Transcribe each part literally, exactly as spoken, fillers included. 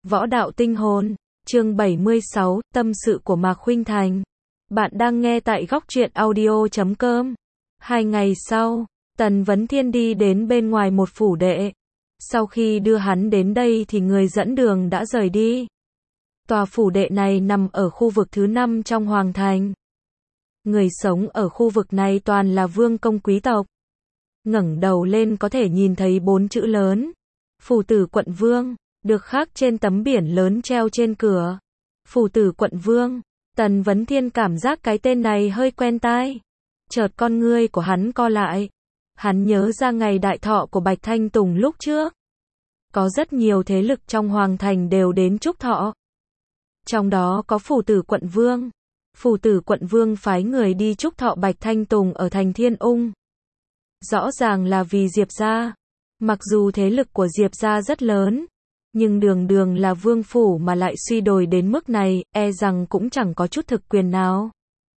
Võ đạo tinh hồn, chương bảy mươi sáu, tâm sự của Mạc Khuynh Thành. Bạn đang nghe tại góc truyện audio chấm com. Hai ngày sau, Tần Vấn Thiên đi đến bên ngoài một phủ đệ. Sau khi đưa hắn đến đây thì người dẫn đường đã rời đi. Tòa phủ đệ này nằm ở khu vực thứ năm trong Hoàng Thành. Người sống ở khu vực này toàn là vương công quý tộc. Ngẩng đầu lên có thể nhìn thấy bốn chữ lớn. Phủ tử quận vương, được khắc trên tấm biển lớn treo trên cửa. Phủ tử quận vương, Tần Vấn Thiên cảm giác cái tên này hơi quen tai. Chợt con ngươi của hắn co lại. Hắn nhớ ra ngày đại thọ của Bạch Thanh Tùng lúc trước. Có rất nhiều thế lực trong Hoàng Thành đều đến chúc thọ. Trong đó có phủ tử quận vương. Phủ tử quận vương phái người đi chúc thọ Bạch Thanh Tùng ở thành Thiên Ung. Rõ ràng là vì Diệp gia. Mặc dù thế lực của Diệp gia rất lớn, nhưng đường đường là vương phủ mà lại suy đồi đến mức này, e rằng cũng chẳng có chút thực quyền nào.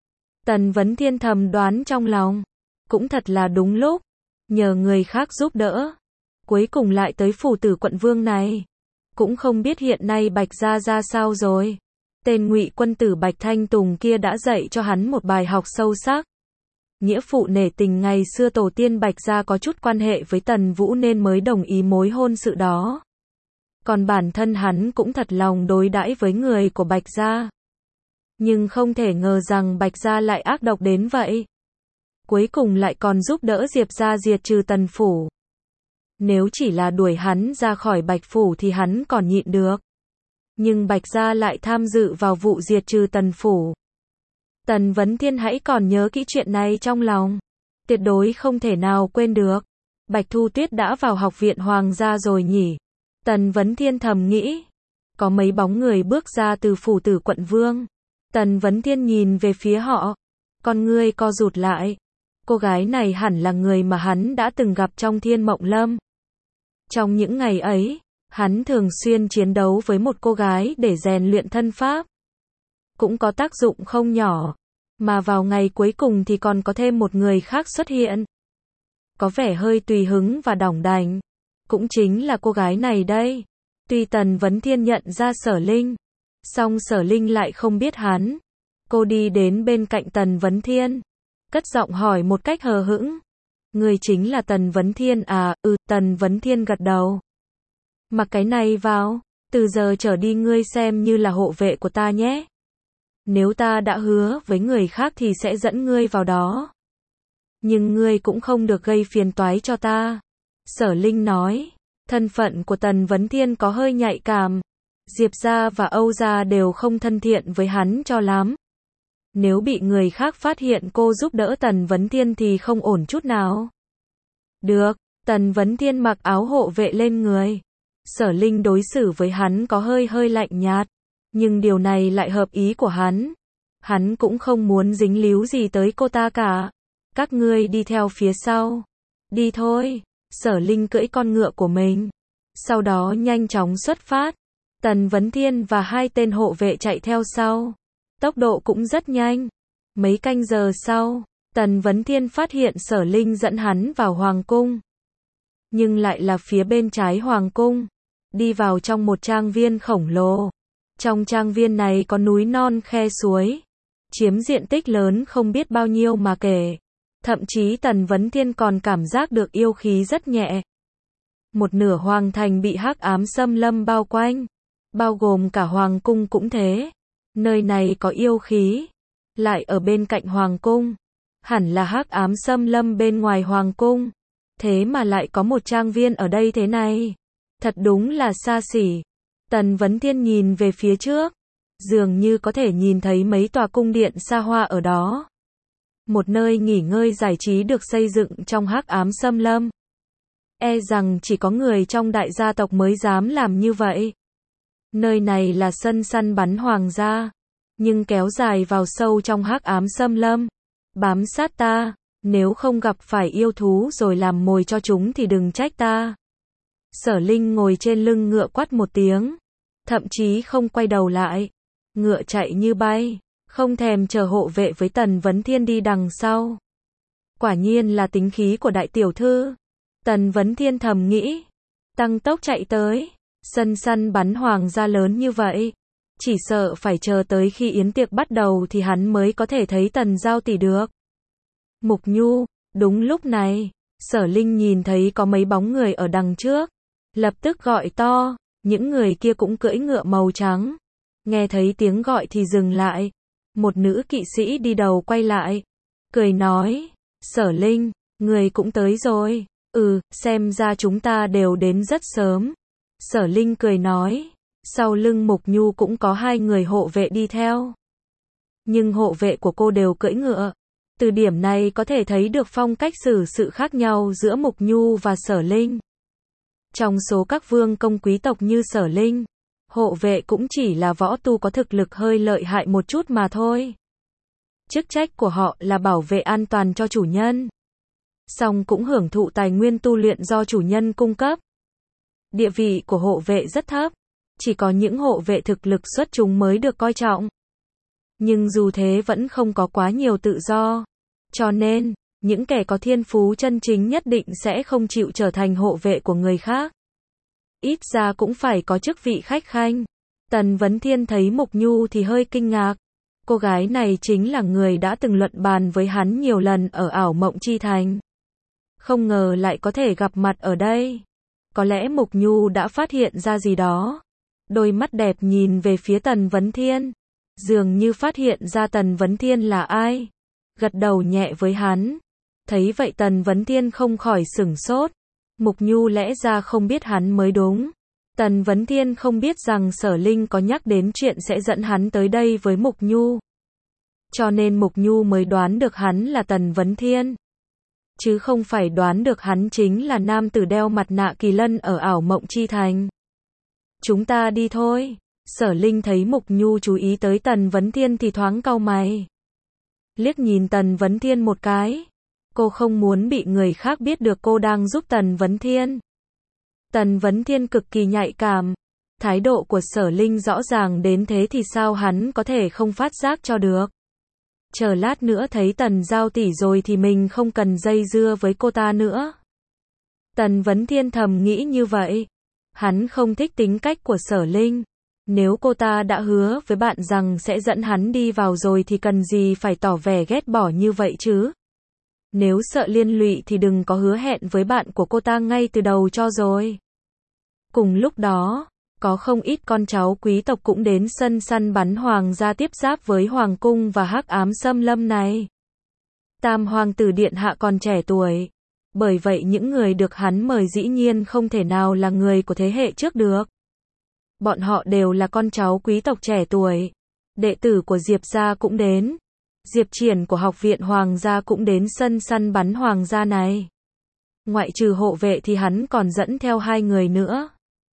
Tần Vấn Thiên thầm đoán trong lòng, cũng thật là đúng lúc, nhờ người khác giúp đỡ, cuối cùng lại tới phủ tử quận vương này. Cũng không biết hiện nay Bạch gia ra sao rồi. Tên Ngụy quân tử Bạch Thanh Tùng kia đã dạy cho hắn một bài học sâu sắc. Nghĩa phụ nể tình ngày xưa tổ tiên Bạch gia có chút quan hệ với Tần Vũ nên mới đồng ý mối hôn sự đó. Còn bản thân hắn cũng thật lòng đối đãi với người của Bạch gia. Nhưng không thể ngờ rằng Bạch gia lại ác độc đến vậy. Cuối cùng lại còn giúp đỡ Diệp gia diệt trừ Tần phủ. Nếu chỉ là đuổi hắn ra khỏi Bạch phủ thì hắn còn nhịn được. Nhưng Bạch gia lại tham dự vào vụ diệt trừ Tần phủ. Tần Vấn Thiên hãy còn nhớ kỹ chuyện này trong lòng. Tuyệt đối không thể nào quên được. Bạch Thu Tuyết đã vào học viện Hoàng gia rồi nhỉ? Tần Vấn Thiên thầm nghĩ. Có mấy bóng người bước ra từ phủ tử quận vương. Tần Vấn Thiên nhìn về phía họ. Con ngươi co rụt lại. Cô gái này hẳn là người mà hắn đã từng gặp trong Thiên Mộng Lâm. Trong những ngày ấy, hắn thường xuyên chiến đấu với một cô gái để rèn luyện thân pháp. Cũng có tác dụng không nhỏ. Mà vào ngày cuối cùng thì còn có thêm một người khác xuất hiện. Có vẻ hơi tùy hứng và đỏng đành. Cũng chính là cô gái này đây. Tuy Tần Vấn Thiên nhận ra Sở Linh, song Sở Linh lại không biết hắn. Cô đi đến bên cạnh Tần Vấn Thiên, cất giọng hỏi một cách hờ hững. Người chính là Tần Vấn Thiên à? Ừ, Tần Vấn Thiên gật đầu. Mặc cái này vào, từ giờ trở đi ngươi xem như là hộ vệ của ta nhé. Nếu ta đã hứa với người khác thì sẽ dẫn ngươi vào đó. Nhưng ngươi cũng không được gây phiền toái cho ta. Sở Linh nói, thân phận của Tần Vấn Thiên có hơi nhạy cảm. Diệp gia và Âu gia đều không thân thiện với hắn cho lắm. Nếu bị người khác phát hiện cô giúp đỡ Tần Vấn Thiên thì không ổn chút nào. Được, Tần Vấn Thiên mặc áo hộ vệ lên người. Sở Linh đối xử với hắn có hơi hơi lạnh nhạt. Nhưng điều này lại hợp ý của hắn. Hắn cũng không muốn dính líu gì tới cô ta cả. Các ngươi đi theo phía sau. Đi thôi. Sở Linh cưỡi con ngựa của mình. Sau đó nhanh chóng xuất phát. Tần Vấn Thiên và hai tên hộ vệ chạy theo sau. Tốc độ cũng rất nhanh. Mấy canh giờ sau, Tần Vấn Thiên phát hiện Sở Linh dẫn hắn vào Hoàng cung. Nhưng lại là phía bên trái Hoàng cung. Đi vào trong một trang viên khổng lồ. Trong trang viên này có núi non khe suối. Chiếm diện tích lớn không biết bao nhiêu mà kể. Thậm chí Tần Vấn Thiên còn cảm giác được yêu khí rất nhẹ. Một nửa Hoàng Thành bị hắc ám xâm lâm bao quanh. Bao gồm cả Hoàng cung cũng thế. Nơi này có yêu khí. Lại ở bên cạnh Hoàng cung. Hẳn là hắc ám xâm lâm bên ngoài Hoàng cung. Thế mà lại có một trang viên ở đây thế này. Thật đúng là xa xỉ. Tần Vấn Thiên nhìn về phía trước. Dường như có thể nhìn thấy mấy tòa cung điện xa hoa ở đó. Một nơi nghỉ ngơi giải trí được xây dựng trong hắc ám xâm lâm. E rằng chỉ có người trong đại gia tộc mới dám làm như vậy. Nơi này là sân săn bắn hoàng gia. Nhưng kéo dài vào sâu trong hắc ám xâm lâm. Bám sát ta. Nếu không gặp phải yêu thú rồi làm mồi cho chúng thì đừng trách ta. Sở Linh ngồi trên lưng ngựa quát một tiếng. Thậm chí không quay đầu lại. Ngựa chạy như bay. Không thèm chờ hộ vệ với Tần Vấn Thiên đi đằng sau. Quả nhiên là tính khí của đại tiểu thư. Tần Vấn Thiên thầm nghĩ. Tăng tốc chạy tới. Sân săn bắn hoàng gia lớn như vậy, chỉ sợ phải chờ tới khi yến tiệc bắt đầu thì hắn mới có thể thấy Tần Giao tỷ được. Mục Nhu, đúng lúc này, Sở Linh nhìn thấy có mấy bóng người ở đằng trước, lập tức gọi to, những người kia cũng cưỡi ngựa màu trắng. Nghe thấy tiếng gọi thì dừng lại, một nữ kỵ sĩ đi đầu quay lại, cười nói, Sở Linh, người cũng tới rồi, ừ, xem ra chúng ta đều đến rất sớm. Sở Linh cười nói, sau lưng Mục Nhu cũng có hai người hộ vệ đi theo. Nhưng hộ vệ của cô đều cưỡi ngựa. Từ điểm này có thể thấy được phong cách xử sự khác nhau giữa Mục Nhu và Sở Linh. Trong số các vương công quý tộc như Sở Linh, hộ vệ cũng chỉ là võ tu có thực lực hơi lợi hại một chút mà thôi. Chức trách của họ là bảo vệ an toàn cho chủ nhân, song cũng hưởng thụ tài nguyên tu luyện do chủ nhân cung cấp. Địa vị của hộ vệ rất thấp, chỉ có những hộ vệ thực lực xuất chúng mới được coi trọng. Nhưng dù thế vẫn không có quá nhiều tự do, cho nên, những kẻ có thiên phú chân chính nhất định sẽ không chịu trở thành hộ vệ của người khác. Ít ra cũng phải có chức vị khách khanh. Tần Vấn Thiên thấy Mục Nhu thì hơi kinh ngạc. Cô gái này chính là người đã từng luận bàn với hắn nhiều lần ở Ảo Mộng Chi Thành. Không ngờ lại có thể gặp mặt ở đây. Có lẽ Mục Nhu đã phát hiện ra gì đó. Đôi mắt đẹp nhìn về phía Tần Vấn Thiên, dường như phát hiện ra Tần Vấn Thiên là ai. Gật đầu nhẹ với hắn. Thấy vậy Tần Vấn Thiên không khỏi sửng sốt. Mục Nhu lẽ ra không biết hắn mới đúng. Tần Vấn Thiên không biết rằng Sở Linh có nhắc đến chuyện sẽ dẫn hắn tới đây với Mục Nhu. Cho nên Mục Nhu mới đoán được hắn là Tần Vấn Thiên. Chứ không phải đoán được hắn chính là nam tử đeo mặt nạ kỳ lân ở Ảo Mộng Chi Thành. Chúng ta đi thôi. Sở Linh thấy Mục Nhu chú ý tới Tần Vấn Thiên thì thoáng cau mày. Liếc nhìn Tần Vấn Thiên một cái. Cô không muốn bị người khác biết được cô đang giúp Tần Vấn Thiên. Tần Vấn Thiên cực kỳ nhạy cảm. Thái độ của Sở Linh rõ ràng đến thế thì sao hắn có thể không phát giác cho được. Chờ lát nữa thấy Tần Giao tỷ rồi thì mình không cần dây dưa với cô ta nữa. Tần Vấn Thiên thầm nghĩ như vậy. Hắn không thích tính cách của Sở Linh. Nếu cô ta đã hứa với bạn rằng sẽ dẫn hắn đi vào rồi thì cần gì phải tỏ vẻ ghét bỏ như vậy chứ. Nếu sợ liên lụy thì đừng có hứa hẹn với bạn của cô ta ngay từ đầu cho rồi. Cùng lúc đó, có không ít con cháu quý tộc cũng đến sân săn bắn hoàng gia tiếp giáp với hoàng cung và hắc ám xâm lâm này. Tam hoàng tử điện hạ còn trẻ tuổi. Bởi vậy những người được hắn mời dĩ nhiên không thể nào là người của thế hệ trước được. Bọn họ đều là con cháu quý tộc trẻ tuổi. Đệ tử của Diệp gia cũng đến. Diệp Triển của học viện hoàng gia cũng đến sân săn bắn hoàng gia này. Ngoại trừ hộ vệ thì hắn còn dẫn theo hai người nữa.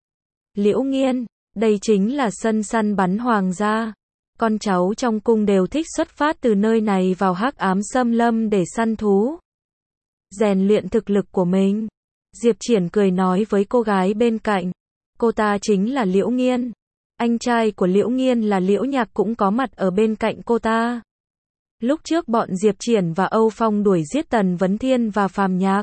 Liễu Nghiên, đây chính là sân săn bắn hoàng gia. Con cháu trong cung đều thích xuất phát từ nơi này vào hắc ám xâm lâm để săn thú, rèn luyện thực lực của mình. Diệp Triển cười nói với cô gái bên cạnh. Cô ta chính là Liễu Nghiên. Anh trai của Liễu Nghiên là Liễu Nhạc cũng có mặt ở bên cạnh cô ta. Lúc trước bọn Diệp Triển và Âu Phong đuổi giết Tần Vấn Thiên và Phàm Nhạc.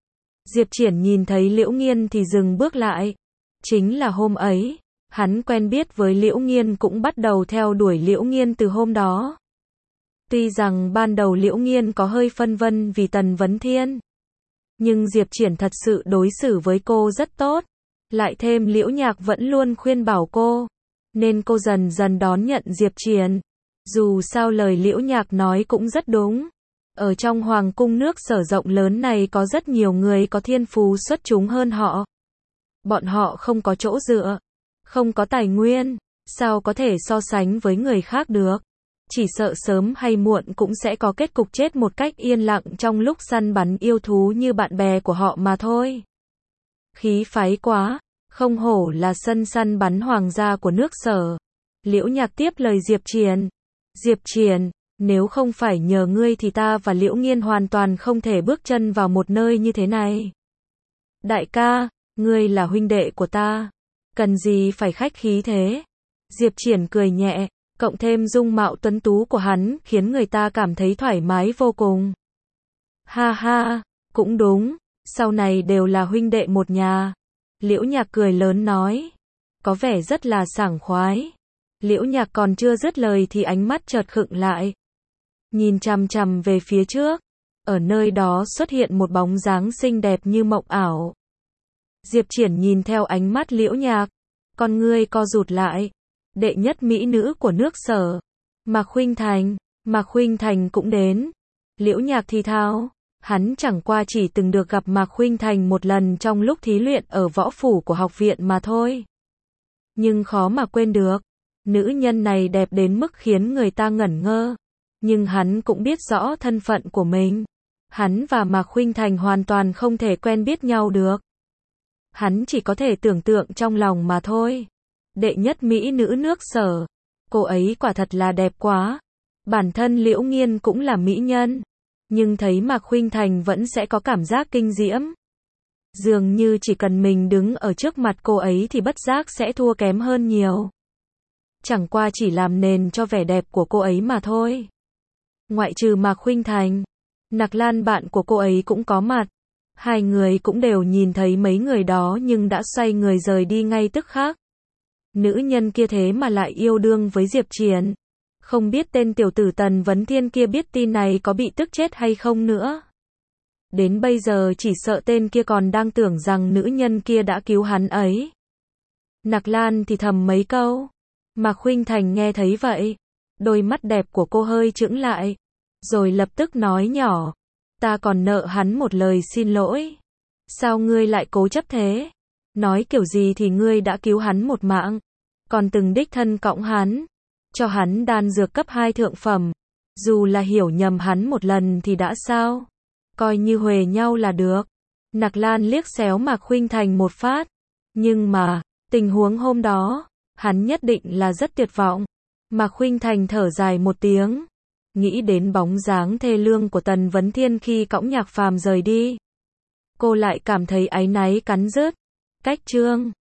Diệp Triển nhìn thấy Liễu Nghiên thì dừng bước lại. Chính là hôm ấy, hắn quen biết với Liễu Nghiên cũng bắt đầu theo đuổi Liễu Nghiên từ hôm đó. Tuy rằng ban đầu Liễu Nghiên có hơi phân vân vì Tần Vấn Thiên, nhưng Diệp Triển thật sự đối xử với cô rất tốt. Lại thêm Liễu Nhạc vẫn luôn khuyên bảo cô, nên cô dần dần đón nhận Diệp Triển. Dù sao lời Liễu Nhạc nói cũng rất đúng. Ở trong hoàng cung nước Sở rộng lớn này có rất nhiều người có thiên phú xuất chúng hơn họ. Bọn họ không có chỗ dựa, không có tài nguyên, sao có thể so sánh với người khác được. Chỉ sợ sớm hay muộn cũng sẽ có kết cục chết một cách yên lặng trong lúc săn bắn yêu thú như bạn bè của họ mà thôi. Khí phái quá, không hổ là sân săn bắn hoàng gia của nước Sở. Liễu Nhạc tiếp lời Diệp Triển. Diệp Triển, nếu không phải nhờ ngươi thì ta và Liễu Nghiên hoàn toàn không thể bước chân vào một nơi như thế này. Đại ca, ngươi là huynh đệ của ta, cần gì phải khách khí thế. Diệp Triển cười nhẹ, cộng thêm dung mạo tuấn tú của hắn khiến người ta cảm thấy thoải mái vô cùng. Ha ha, cũng đúng, sau này đều là huynh đệ một nhà. Liễu Nhạc cười lớn nói, có vẻ rất là sảng khoái. Liễu Nhạc còn chưa dứt lời thì ánh mắt chợt khựng lại. Nhìn chằm chằm về phía trước. Ở nơi đó xuất hiện một bóng dáng xinh đẹp như mộng ảo. Diệp Triển nhìn theo ánh mắt Liễu Nhạc. Con ngươi co rụt lại. Đệ nhất mỹ nữ của nước Sở. Mạc Khuynh Thành. Mạc Khuynh Thành cũng đến. Liễu Nhạc thì thào. Hắn chẳng qua chỉ từng được gặp Mạc Khuynh Thành một lần trong lúc thí luyện ở võ phủ của học viện mà thôi. Nhưng khó mà quên được. Nữ nhân này đẹp đến mức khiến người ta ngẩn ngơ. Nhưng hắn cũng biết rõ thân phận của mình. Hắn và Mạc Khuynh Thành hoàn toàn không thể quen biết nhau được. Hắn chỉ có thể tưởng tượng trong lòng mà thôi. Đệ nhất mỹ nữ nước Sở. Cô ấy quả thật là đẹp quá. Bản thân Liễu Nghiên cũng là mỹ nhân. Nhưng thấy Mạc Khuynh Thành vẫn sẽ có cảm giác kinh diễm. Dường như chỉ cần mình đứng ở trước mặt cô ấy thì bất giác sẽ thua kém hơn nhiều. Chẳng qua chỉ làm nền cho vẻ đẹp của cô ấy mà thôi. Ngoại trừ Mạc Khuynh Thành, Nặc Lan bạn của cô ấy cũng có mặt. Hai người cũng đều nhìn thấy mấy người đó nhưng đã xoay người rời đi ngay tức khắc. Nữ nhân kia thế mà lại yêu đương với Diệp Triển. Không biết tên tiểu tử Tần Vấn Thiên kia biết tin này có bị tức chết hay không nữa. Đến bây giờ chỉ sợ tên kia còn đang tưởng rằng nữ nhân kia đã cứu hắn ấy. Nặc Lan thì thầm mấy câu. Mạc Khuynh Thành nghe thấy vậy. Đôi mắt đẹp của cô hơi chững lại. Rồi lập tức nói nhỏ. Ta còn nợ hắn một lời xin lỗi. Sao ngươi lại cố chấp thế? Nói kiểu gì thì ngươi đã cứu hắn một mạng. Còn từng đích thân cõng hắn. Cho hắn đan dược cấp hai thượng phẩm. Dù là hiểu nhầm hắn một lần thì đã sao? Coi như huề nhau là được. Nặc Lan liếc xéo Mạc Khuynh Thành một phát. Nhưng mà, tình huống hôm đó, hắn nhất định là rất tuyệt vọng. Mạc Khuynh Thành thở dài một tiếng. Nghĩ đến bóng dáng thê lương của Tần Vấn Thiên khi cõng Nhạc Phàm rời đi. Cô lại cảm thấy áy náy cắn rứt. Cách chương